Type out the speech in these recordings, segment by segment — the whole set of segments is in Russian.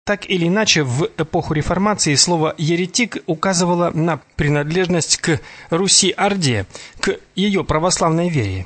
Так или иначе, в эпоху реформации слово «еретик» указывало на принадлежность к Руси-Орде, к ее православной вере.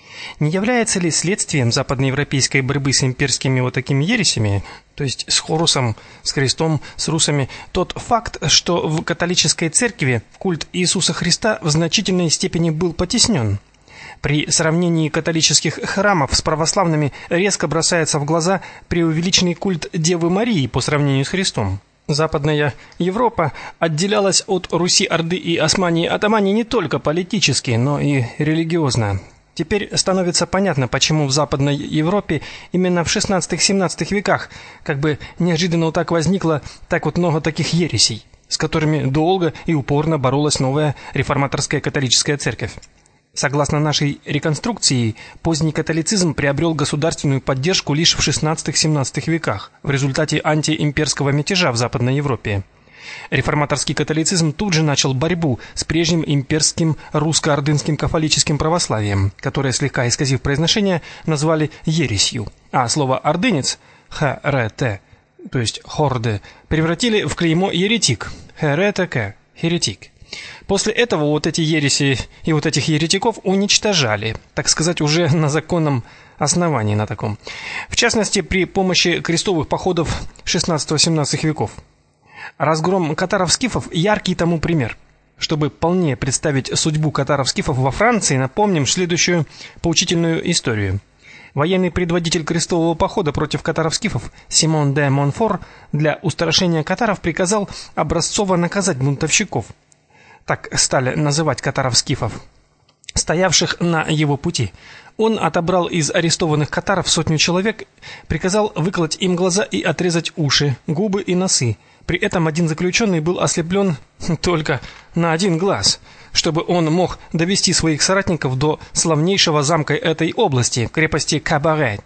Не является ли следствием западноевропейской борьбы с имперскими вот такими ересями, то есть с Хорусом, с Христом, с русами, тот факт, что в католической церкви культ Иисуса Христа в значительной степени был потеснен? При сравнении католических храмов с православными резко бросается в глаза преувеличенный культ Девы Марии по сравнению с Христом. Западная Европа отделялась от Руси-Орды и Османии-Атамании не только политически, но и религиозно. Теперь становится понятно, почему в Западной Европе именно в XVI-XVII веках как бы неожиданно вот так возникло так вот много таких ересей, с которыми долго и упорно боролась новая реформаторская католическая церковь. Согласно нашей реконструкции, поздний католицизм приобрел государственную поддержку лишь в XVI-XVII веках в результате антиимперского мятежа в Западной Европе. Реформаторский католицизм тут же начал борьбу с прежним имперским русско-ордынским кафолическим православием, которое, слегка исказив произношение, назвали ересью, а слово «ордынец» (хрт), то есть хорде, превратили в клеймо еретик (хртк) еретик. После этого вот эти ереси и вот этих еретиков уничтожали, так сказать, уже на законном основании на таком. В частности, при помощи крестовых походов XVI-XVII веков. Разгром катаров-скифов – яркий тому пример. Чтобы полнее представить судьбу катаров-скифов во Франции, напомним следующую поучительную историю. Военный предводитель крестового похода против катаров-скифов Симон де Монфор для устрашения катаров приказал образцово наказать бунтовщиков. Так стали называть катаров-скифов, стоявших на его пути. Он отобрал из арестованных катаров 100 человек, приказал выколоть им глаза и отрезать уши, губы и носы. При этом один заключенный был ослеплен только на один глаз, чтобы он мог довести своих соратников до славнейшего замка этой области, крепости Кабаре.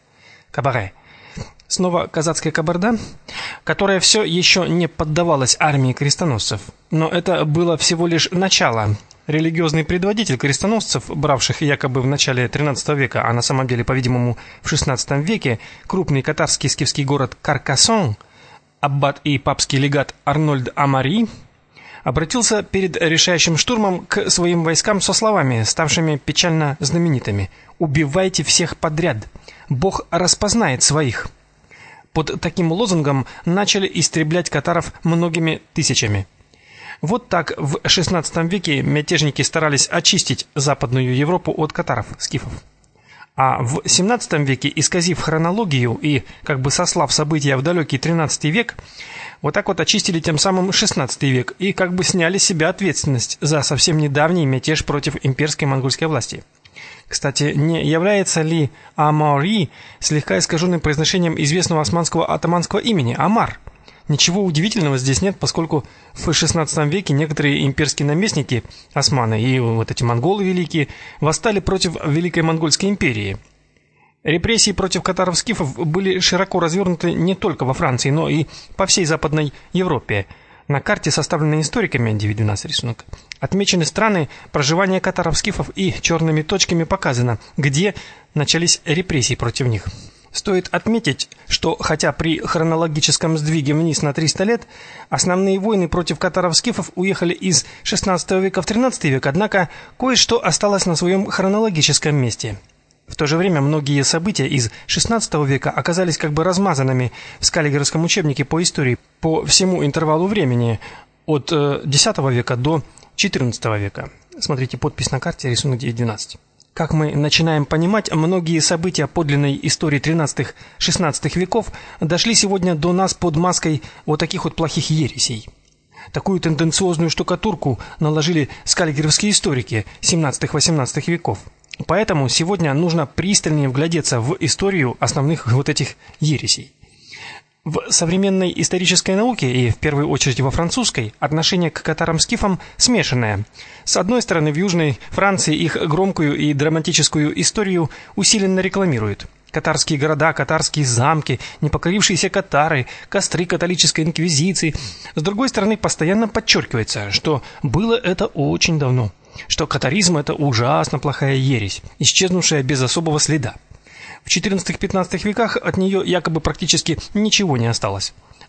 Снова казацкая кабарда, которая все еще не поддавалась армии крестоносцев. Но это было всего лишь начало. Религиозный предводитель крестоносцев, бравших якобы в начале XIII века, а на самом деле, по-видимому, в XVI веке, крупный катарский скифский город Каркасон, аббат и папский легат Арнольд Амари, обратился перед решающим штурмом к своим войскам со словами, ставшими печально знаменитыми: «Убивайте всех подряд! Бог распознает своих!» Под таким лозунгом начали истреблять катаров многими тысячами. Вот так в XVI веке мятежники старались очистить Западную Европу от катаров, скифов. А в XVII веке, исказив хронологию и как бы сослав события в далекий XIII век, вот так вот очистили тем самым XVI век и как бы сняли с себя ответственность за совсем недавний мятеж против имперской монгольской власти. Кстати, не является ли Амари слегка искаженным произношением известного османского атаманского имени Амар? Ничего удивительного здесь нет, поскольку в XVI веке некоторые имперские наместники, османы и вот эти монголы великие, восстали против Великой Монгольской империи. Репрессии против катаров-скифов были широко развернуты не только во Франции, но и по всей Западной Европе. На карте, составленной историками, 9-12 рисунок, отмечены страны проживания катаров-скифов и черными точками показано, где начались репрессии против них. Стоит отметить, что хотя при хронологическом сдвиге вниз на 300 лет основные войны против катаров-скифов уехали из XVI века в XIII век, однако кое-что осталось на своем хронологическом месте. В то же время многие события из XVI века оказались как бы размазанными в Скаллигеровском учебнике по истории по всему интервалу времени от X века до XIV века. Смотрите подпись на карте, рисунок 9-12. Как мы начинаем понимать, многие события подлинной истории XIII-XVI веков дошли сегодня до нас под маской вот таких вот плохих ересей. Такую тенденциозную штукатурку наложили скаллигеровские историки XVII-XVIII веков. Поэтому сегодня нужно пристальнее вглядеться в историю основных вот этих ересей. В современной исторической науке, и в первую очередь во французской, отношение к катарам-скифам смешанное. С одной стороны, в Южной Франции их громкую и драматическую историю усиленно рекламируют. Катарские города, катарские замки, непокорившиеся катары, костры католической инквизиции. С другой стороны, постоянно подчеркивается, что было это очень давно, что катаризм – это ужасно плохая ересь, исчезнувшая без особого следа. В XIV-XV веках от нее якобы практически ничего не осталось.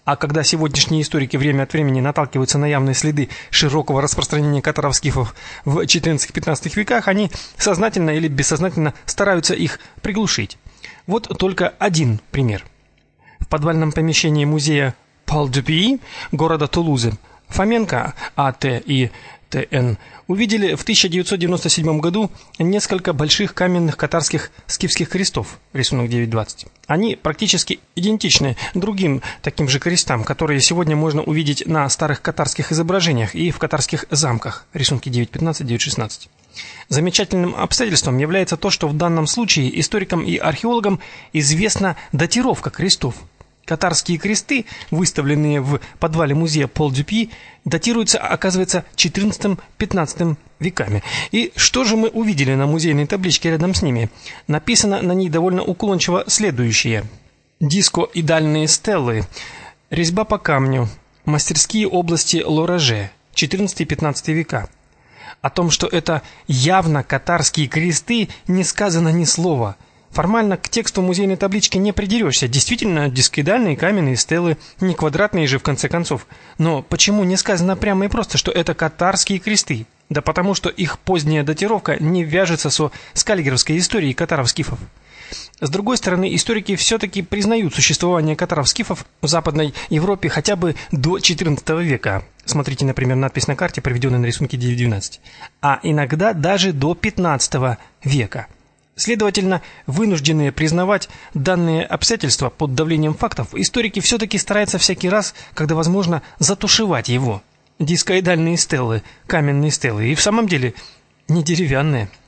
А когда сегодняшние историки время от времени наталкиваются на явные следы широкого распространения катаров-скифов в XIV-XV веках, они сознательно или бессознательно стараются их приглушить. Вот только один пример. В подвальном помещении музея Пал-де-Пи города Тулузы Фоменко А.Т. и Т.Н. увидели в 1997 году несколько больших каменных катарских скифских крестов, рисунок 9.20. Они практически идентичны другим таким же крестам, которые сегодня можно увидеть на старых катарских изображениях и в катарских замках, рисунки 9.15, 9.16. Замечательным обстоятельством является то, что в данном случае историкам и археологам известна датировка крестов. Катарские кресты, выставленные в подвале музея Пал-де-Пи, датируются, оказывается, XIV-XV веками. И что же мы увидели на музейной табличке рядом с ними? Написано на ней довольно уклончиво следующее: дискоидальные стеллы, резьба по камню, мастерские области Лораже, XIV-XV века. О том, что это явно катарские кресты, не сказано ни слова. Формально к тексту музейной таблички не придерешься. Действительно, дискоидальные каменные стелы, не квадратные же в конце концов. Но почему не сказано прямо и просто, что это катарские кресты? Да потому что их поздняя датировка не вяжется с каллигеровской историей катаров-скифов. С другой стороны, историки все-таки признают существование катаров-скифов в Западной Европе хотя бы до XIV века. Смотрите, например, надпись на карте, приведенная на рисунке 9.12. А иногда даже до XV века. Следовательно, вынужденные признавать данные обстоятельства под давлением фактов, историки все-таки стараются всякий раз, когда возможно, затушевать его. Дискоидальные стелы, каменные стелы, и в самом деле не деревянные.